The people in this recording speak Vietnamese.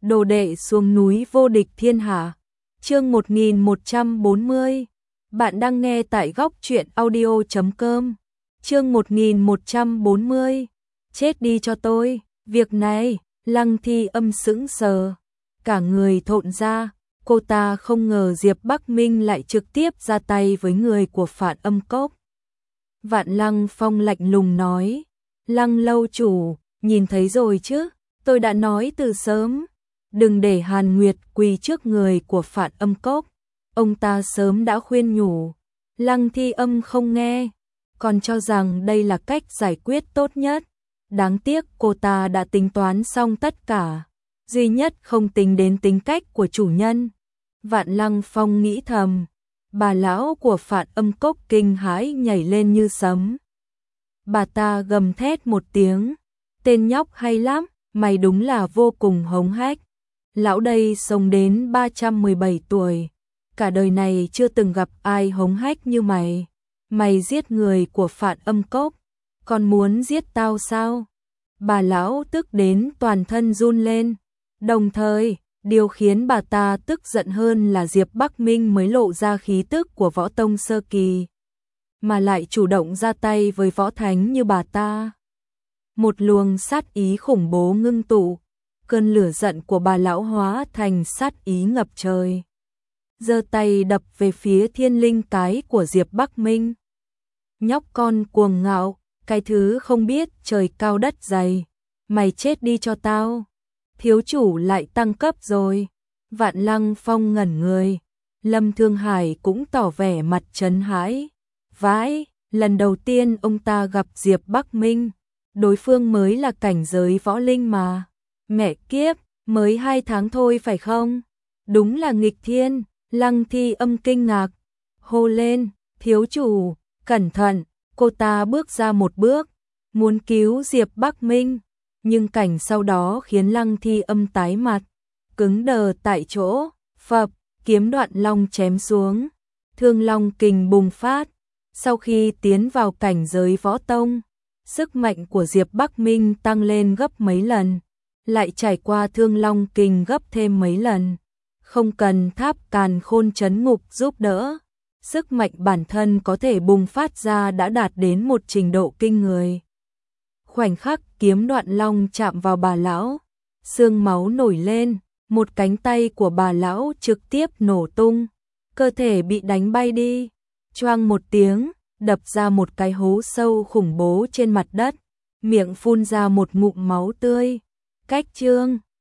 đồ đệ xuống núi vô địch thiên hạ. Chương 1140. Bạn đang nghe tại góc truyện audio.com. Chương 1140. Chết đi cho tôi. Việc này, Lăng Thi Âm sững sờ, cả người thộn ra. Cô ta không ngờ Diệp Bắc Minh lại trực tiếp ra tay với người của Phản Âm Cốc. Vạn Lăng Phong lạnh lùng nói, Lăng lâu chủ, nhìn thấy rồi chứ, tôi đã nói từ sớm, đừng để Hàn Nguyệt quỳ trước người của Phản Âm Cốc. Ông ta sớm đã khuyên nhủ, Lăng Thi Âm không nghe, còn cho rằng đây là cách giải quyết tốt nhất. Đáng tiếc cô ta đã tính toán xong tất cả, duy nhất không tính đến tính cách của chủ nhân. Vạn Lăng Phong nghĩ thầm, bà lão của Phản Âm Cốc kinh hãi nhảy lên như sấm. Bà ta gầm thét một tiếng, tên nhóc hay lắm, mày đúng là vô cùng hống hách. Lão đây sống đến 317 tuổi, cả đời này chưa từng gặp ai hống hách như mày. Mày giết người của Phản Âm Cốc, còn muốn giết tao sao? Bà lão tức đến toàn thân run lên, đồng thời, điều khiến bà ta tức giận hơn là Diệp Bắc Minh mới lộ ra khí tức của võ tông sơ kỳ, mà lại chủ động ra tay với võ thánh như bà ta. Một luồng sát ý khủng bố ngưng tụ, cơn lửa giận của bà lão hóa thành sát ý ngập trời, giơ tay đập về phía thiên linh cái của Diệp Bắc Minh. Nhóc con cuồng ngạo, cái thứ không biết trời cao đất dày, mày chết đi cho tao. Thiếu chủ lại tăng cấp rồi. Vạn Lăng Phong ngẩn người, Lâm Thương Hải cũng tỏ vẻ mặt trấn hãi. Vãi, lần đầu tiên ông ta gặp Diệp Bắc Minh, đối phương mới là cảnh giới võ linh mà. Mẹ kiếp, mới 2 tháng thôi phải không? Đúng là nghịch thiên. Lăng Thi Âm kinh ngạc, hô lên, thiếu chủ, cẩn thận. Cô ta bước ra một bước, muốn cứu Diệp Bắc Minh, nhưng cảnh sau đó khiến Lăng Thi Âm tái mặt, cứng đờ tại chỗ. Phập, kiếm đoạn long chém xuống, thương long kình bùng phát. Sau khi tiến vào cảnh giới võ tông, sức mạnh của Diệp Bắc Minh tăng lên gấp mấy lần, lại trải qua thương long kình gấp thêm mấy lần. Không cần tháp càn khôn trấn ngục giúp đỡ, sức mạnh bản thân có thể bùng phát ra đã đạt đến một trình độ kinh người. Khoảnh khắc kiếm đoạn long chạm vào bà lão, xương máu nổi lên, một cánh tay của bà lão trực tiếp nổ tung, cơ thể bị đánh bay đi, choang một tiếng, đập ra một cái hố sâu khủng bố trên mặt đất, miệng phun ra một ngụm máu tươi. Cách chương